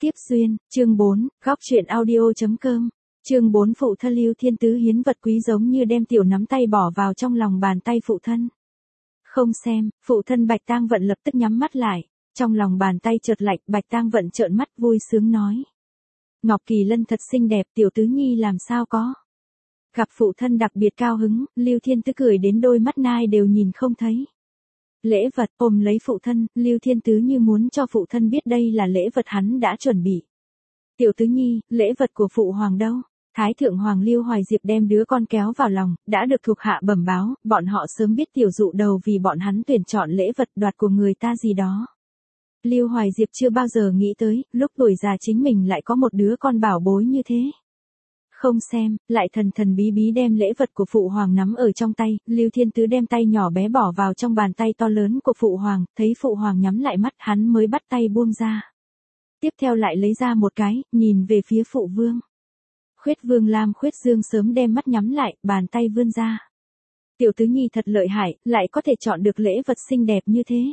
Tiếp duyên, chương 4, góc truyện audio.com. Chương 4 phụ thân Lưu Thiên Tứ hiến vật quý giống như đem tiểu nắm tay bỏ vào trong lòng bàn tay phụ thân. Không xem, phụ thân Bạch Tang Vận lập tức nhắm mắt lại, trong lòng bàn tay chợt lạnh, Bạch Tang Vận trợn mắt vui sướng nói. Ngọc Kỳ Lân thật xinh đẹp, tiểu tứ nhi làm sao có. Gặp phụ thân đặc biệt cao hứng, Lưu Thiên Tứ cười đến đôi mắt nai đều nhìn không thấy. Lễ vật, ôm lấy phụ thân, Lưu Thiên Tứ như muốn cho phụ thân biết đây là lễ vật hắn đã chuẩn bị. Tiểu tứ nhi, lễ vật của phụ hoàng đâu? Thái thượng hoàng Lưu Hoài Diệp đem đứa con kéo vào lòng, đã được thuộc hạ bẩm báo, bọn họ sớm biết tiểu dụ đầu vì bọn hắn tuyển chọn lễ vật đoạt của người ta gì đó. Lưu Hoài Diệp chưa bao giờ nghĩ tới, lúc tuổi già chính mình lại có một đứa con bảo bối như thế. Không xem, lại thần thần bí bí đem lễ vật của phụ hoàng nắm ở trong tay, Lưu Thiên Tứ đem tay nhỏ bé bỏ vào trong bàn tay to lớn của phụ hoàng, thấy phụ hoàng nhắm lại mắt hắn mới bắt tay buông ra. Tiếp theo lại lấy ra một cái, nhìn về phía phụ vương. Khuyết vương Lam Khuyết Dương sớm đem mắt nhắm lại, bàn tay vươn ra. Tiểu tứ nhi thật lợi hại, lại có thể chọn được lễ vật xinh đẹp như thế.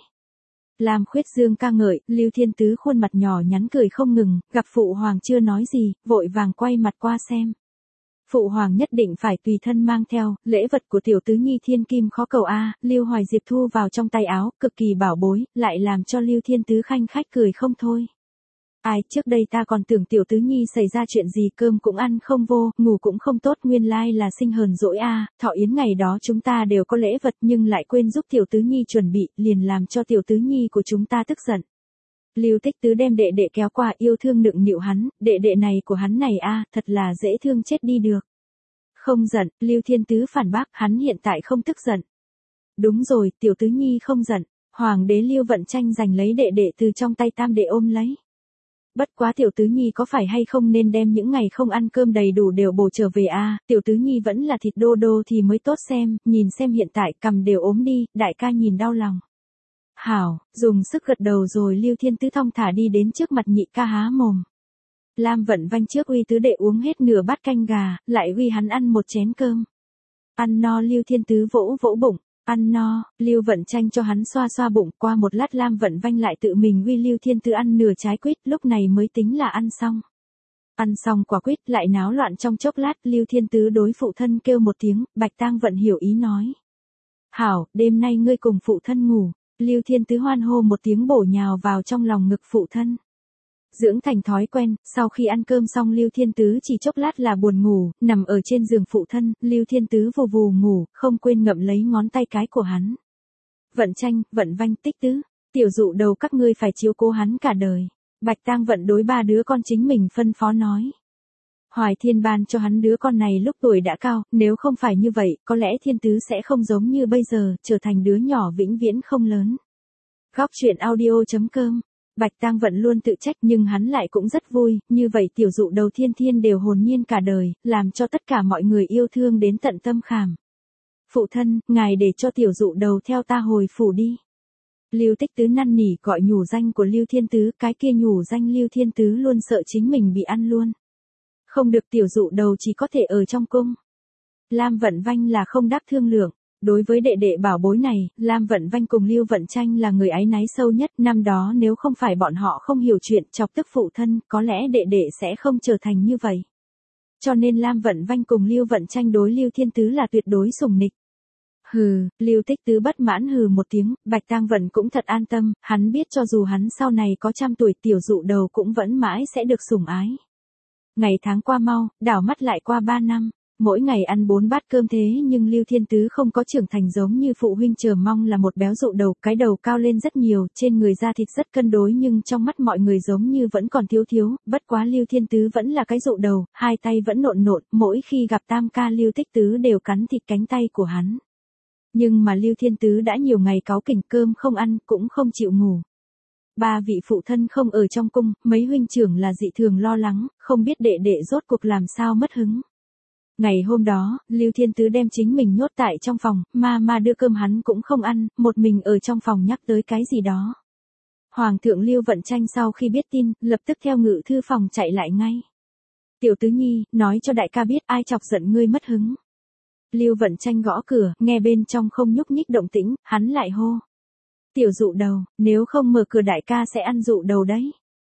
Lam Khuyết Dương ca ngợi, Lưu Thiên Tứ khuôn mặt nhỏ nhắn cười không ngừng, gặp phụ hoàng chưa nói gì, vội vàng quay mặt qua xem. Phụ hoàng nhất định phải tùy thân mang theo, lễ vật của tiểu tứ nhi thiên kim khó cầu a. Lưu Hoài Diệp thu vào trong tay áo, cực kỳ bảo bối, lại làm cho Lưu Thiên Tứ khanh khách cười không thôi. Ai, trước đây ta còn tưởng tiểu tứ nhi xảy ra chuyện gì, cơm cũng ăn không vô, ngủ cũng không tốt, nguyên lai là sinh hờn dỗi a. Thọ yến ngày đó chúng ta đều có lễ vật nhưng lại quên giúp tiểu tứ nhi chuẩn bị, liền làm cho tiểu tứ nhi của chúng ta tức giận. Lưu Tích Tứ đem đệ đệ kéo qua, yêu thương nựng nịu hắn, đệ đệ này của hắn này a, thật là dễ thương chết đi được. Không giận, Lưu Thiên Tứ phản bác, hắn hiện tại không tức giận. Đúng rồi, tiểu tứ nhi không giận. Hoàng đế Lưu Vận Tranh giành lấy đệ đệ từ trong tay tam đệ ôm lấy. Bất quá tiểu tứ nhi có phải hay không nên đem những ngày không ăn cơm đầy đủ đều bổ trở về a, tiểu tứ nhi vẫn là thịt đô đô thì mới tốt xem, nhìn xem hiện tại cầm đều ốm đi, đại ca nhìn đau lòng. Hảo, dùng sức gật đầu rồi Lưu Thiên Tứ thong thả đi đến trước mặt nhị ca há mồm. Lam Vận Vanh trước uy tứ đệ uống hết nửa bát canh gà, lại uy hắn ăn một chén cơm. Ăn no Lưu Thiên Tứ vỗ vỗ bụng, ăn no, Lưu Vận Tranh cho hắn xoa xoa bụng, qua một lát Lam Vận Vanh lại tự mình uy Lưu Thiên Tứ ăn nửa trái quýt, lúc này mới tính là ăn xong. Ăn xong quả quýt lại náo loạn trong chốc lát, Lưu Thiên Tứ đối phụ thân kêu một tiếng, Bạch Tang Vận hiểu ý nói. Hảo, đêm nay ngươi cùng phụ thân ngủ. Lưu Thiên Tứ hoan hô một tiếng bổ nhào vào trong lòng ngực phụ thân. Dưỡng thành thói quen, sau khi ăn cơm xong Lưu Thiên Tứ chỉ chốc lát là buồn ngủ, nằm ở trên giường phụ thân, Lưu Thiên Tứ vù vù ngủ, không quên ngậm lấy ngón tay cái của hắn. Vận Tranh, Vận Vanh, Tích Tứ, tiểu dụ đầu các ngươi phải chiếu cố hắn cả đời. Bạch Tang Vận đối ba đứa con chính mình phân phó nói. Hoài Thiên ban cho hắn đứa con này lúc tuổi đã cao, nếu không phải như vậy, có lẽ Thiên Tứ sẽ không giống như bây giờ, trở thành đứa nhỏ vĩnh viễn không lớn. Góc truyện audio.com. Bạch Tang Vận luôn tự trách nhưng hắn lại cũng rất vui, như vậy tiểu dụ đầu Thiên Thiên đều hồn nhiên cả đời, làm cho tất cả mọi người yêu thương đến tận tâm khảm. Phụ thân, ngài để cho tiểu dụ đầu theo ta hồi phủ đi. Lưu Tích Tứ năn nỉ gọi nhủ danh của Lưu Thiên Tứ, cái kia nhủ danh Lưu Thiên Tứ luôn sợ chính mình bị ăn luôn. Không được, tiểu dụ đầu chỉ có thể ở trong cung. Lam Vận Vanh là không đáp thương lượng. Đối với đệ đệ bảo bối này, Lam Vận Vanh cùng Lưu Vận Tranh là người áy náy sâu nhất. Năm đó nếu không phải bọn họ không hiểu chuyện chọc tức phụ thân, có lẽ đệ đệ sẽ không trở thành như vậy. Cho nên Lam Vận Vanh cùng Lưu Vận Tranh đối Lưu Thiên Tứ là tuyệt đối sủng nịch. Hừ, Lưu Tích Tứ bất mãn hừ một tiếng, Bạch Tang Vận cũng thật an tâm, hắn biết cho dù hắn sau này có trăm tuổi tiểu dụ đầu cũng vẫn mãi sẽ được sủng ái. Ngày tháng qua mau, đảo mắt lại qua 3 năm. Mỗi ngày ăn 4 bát cơm thế nhưng Lưu Thiên Tứ không có trưởng thành giống như phụ huynh chờ mong là một béo dụ đầu, cái đầu cao lên rất nhiều, trên người da thịt rất cân đối nhưng trong mắt mọi người giống như vẫn còn thiếu thiếu, bất quá Lưu Thiên Tứ vẫn là cái dụ đầu, hai tay vẫn nộn nộn, mỗi khi gặp tam ca Lưu Tích Tứ đều cắn thịt cánh tay của hắn. Nhưng mà Lưu Thiên Tứ đã nhiều ngày cáu kỉnh, cơm không ăn, cũng không chịu ngủ. Ba vị phụ thân không ở trong cung, mấy huynh trưởng là dị thường lo lắng, không biết đệ đệ rốt cuộc làm sao mất hứng. Ngày hôm đó, Lưu Thiên Tứ đem chính mình nhốt tại trong phòng, ma đưa cơm hắn cũng không ăn, một mình ở trong phòng nhắc tới cái gì đó. Hoàng thượng Lưu Vận Tranh sau khi biết tin, lập tức theo ngự thư phòng chạy lại ngay. Tiểu tứ nhi, nói cho đại ca biết ai chọc giận ngươi mất hứng. Lưu Vận Tranh gõ cửa, nghe bên trong không nhúc nhích động tĩnh, hắn lại hô. Tiểu dụ đầu, nếu không mở cửa đại ca sẽ ăn dụ đầu đấy.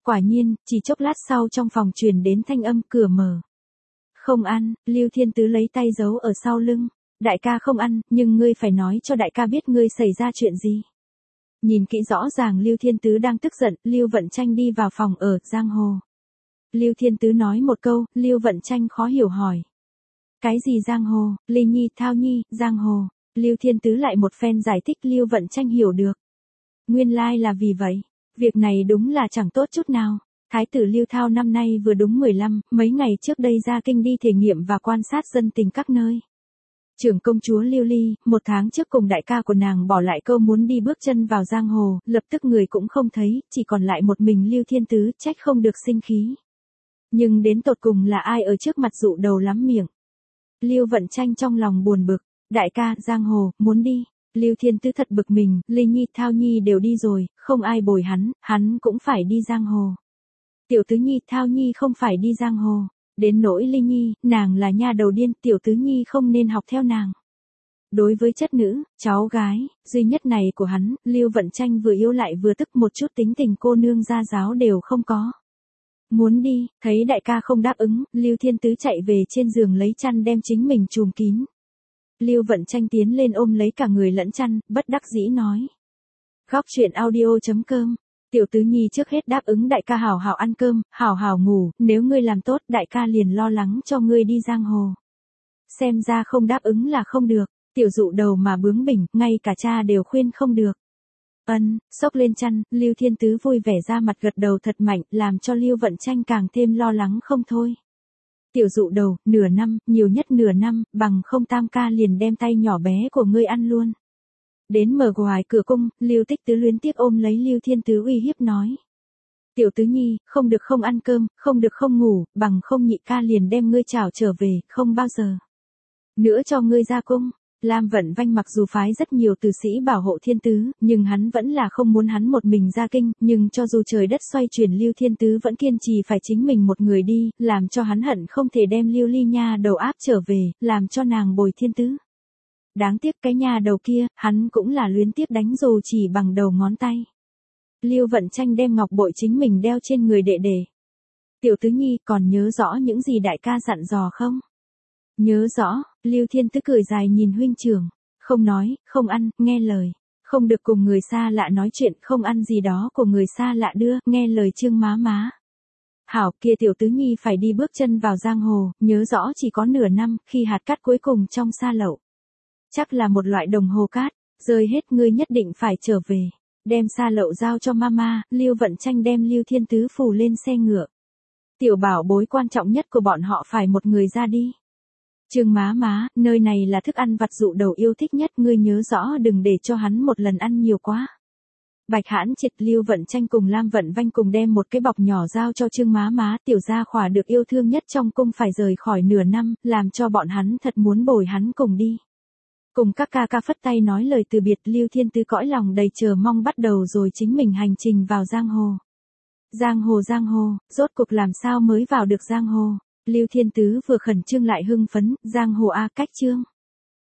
Quả nhiên, chỉ chốc lát sau trong phòng truyền đến thanh âm cửa mở. Không ăn, Lưu Thiên Tứ lấy tay giấu ở sau lưng. Đại ca không ăn, nhưng ngươi phải nói cho đại ca biết ngươi xảy ra chuyện gì. Nhìn kỹ rõ ràng Lưu Thiên Tứ đang tức giận, Lưu Vận Tranh đi vào phòng ở giang hồ. Lưu Thiên Tứ nói một câu, Lưu Vận Tranh khó hiểu hỏi. Cái gì giang hồ, Ly Nhi, Thao Nhi, giang hồ. Lưu Thiên Tứ lại một phen giải thích Lưu Vận Tranh hiểu được. Nguyên lai là vì vậy. Việc này đúng là chẳng tốt chút nào. Thái tử Lưu Thao năm nay vừa đúng 15, mấy ngày trước đây ra kinh đi thể nghiệm và quan sát dân tình các nơi. Trưởng công chúa Lưu Ly, một tháng trước cùng đại ca của nàng bỏ lại câu muốn đi bước chân vào giang hồ, lập tức người cũng không thấy, chỉ còn lại một mình Lưu Thiên Tứ, trách không được sinh khí. Nhưng đến tột cùng là ai ở trước mặt dụ đầu lắm miệng. Lưu Vận Tranh trong lòng buồn bực, đại ca, giang hồ, muốn đi. Lưu Thiên Tứ thật bực mình, Ly Nhi, Thao Nhi đều đi rồi, không ai bồi hắn cũng phải đi giang hồ. Tiểu Tứ Nhi, Thao Nhi không phải đi giang hồ. Đến nỗi Ly Nhi, nàng là nha đầu điên, Tiểu Tứ Nhi không nên học theo nàng. Đối với chất nữ, cháu gái, duy nhất này của hắn, Lưu Vận Tranh vừa yêu lại vừa tức, một chút tính tình cô nương gia giáo đều không có. Muốn đi, thấy đại ca không đáp ứng, Lưu Thiên Tứ chạy về trên giường lấy chăn đem chính mình trùm kín. Lưu Vận Tranh tiến lên ôm lấy cả người lẫn chăn, bất đắc dĩ nói. Góc truyện audio.com. Tiểu Tứ Nhi trước hết đáp ứng đại ca hảo hảo ăn cơm, hảo hảo ngủ, nếu ngươi làm tốt đại ca liền lo lắng cho ngươi đi giang hồ. Xem ra không đáp ứng là không được, tiểu dụ đầu mà bướng bỉnh, ngay cả cha đều khuyên không được. Xốc lên chăn, Lưu Thiên Tứ vui vẻ ra mặt gật đầu thật mạnh, làm cho Lưu Vận Tranh càng thêm lo lắng không thôi. Tiểu dụ đầu, nửa năm, nhiều nhất nửa năm, bằng không tam ca liền đem tay nhỏ bé của ngươi ăn luôn. Đến mở ngoài cửa cung, Lưu Tích Tứ luyến tiếc ôm lấy Lưu Thiên Tứ uy hiếp nói. Tiểu Tứ Nhi, không được không ăn cơm, không được không ngủ, bằng không nhị ca liền đem ngươi trảo trở về, không bao giờ nữa cho ngươi ra cung. Lam Vận Vanh mặc dù phái rất nhiều tử sĩ bảo hộ Thiên Tứ, nhưng hắn vẫn là không muốn hắn một mình ra kinh, nhưng cho dù trời đất xoay chuyển Lưu Thiên Tứ vẫn kiên trì phải chính mình một người đi, làm cho hắn hận không thể đem Lưu Ly nha đầu áp trở về, làm cho nàng bồi Thiên Tứ. Đáng tiếc cái nhà đầu kia, hắn cũng là luyến tiếc đánh dù chỉ bằng đầu ngón tay. Lưu Vận Tranh đem ngọc bội chính mình đeo trên người đệ đệ. Tiểu Tứ Nhi còn nhớ rõ những gì đại ca dặn dò không? Nhớ rõ, Lưu Thiên Tứ cười dài nhìn huynh trưởng. Không nói, không ăn, nghe lời. Không được cùng người xa lạ nói chuyện, không ăn gì đó của người xa lạ đưa, nghe lời Trương má má. Hảo, kia Tiểu Tứ Nhi phải đi bước chân vào giang hồ, nhớ rõ chỉ có nửa năm, khi hạt cát cuối cùng trong sa lậu. Chắc là một loại đồng hồ cát, rơi hết ngươi nhất định phải trở về. Đem sa lậu giao cho mama, Lưu Vận Tranh đem Lưu Thiên Tứ phủ lên xe ngựa. Tiểu bảo bối quan trọng nhất của bọn họ phải một người ra đi. Trương má má, nơi này là thức ăn vặt dụ đầu yêu thích nhất, ngươi nhớ rõ đừng để cho hắn một lần ăn nhiều quá. Bạch Hãn Triệt, Lưu Vận Tranh cùng Lam Vận Vanh cùng đem một cái bọc nhỏ giao cho Trương má má, tiểu gia khỏa được yêu thương nhất trong cung phải rời khỏi nửa năm, làm cho bọn hắn thật muốn bồi hắn cùng đi. Cùng các ca ca phất tay nói lời từ biệt, Lưu Thiên Tứ cõi lòng đầy chờ mong bắt đầu rồi chính mình hành trình vào giang hồ. Giang hồ, rốt cuộc làm sao mới vào được giang hồ. Lưu Thiên Tứ vừa khẩn trương lại hưng phấn, giang hồ a cách chương.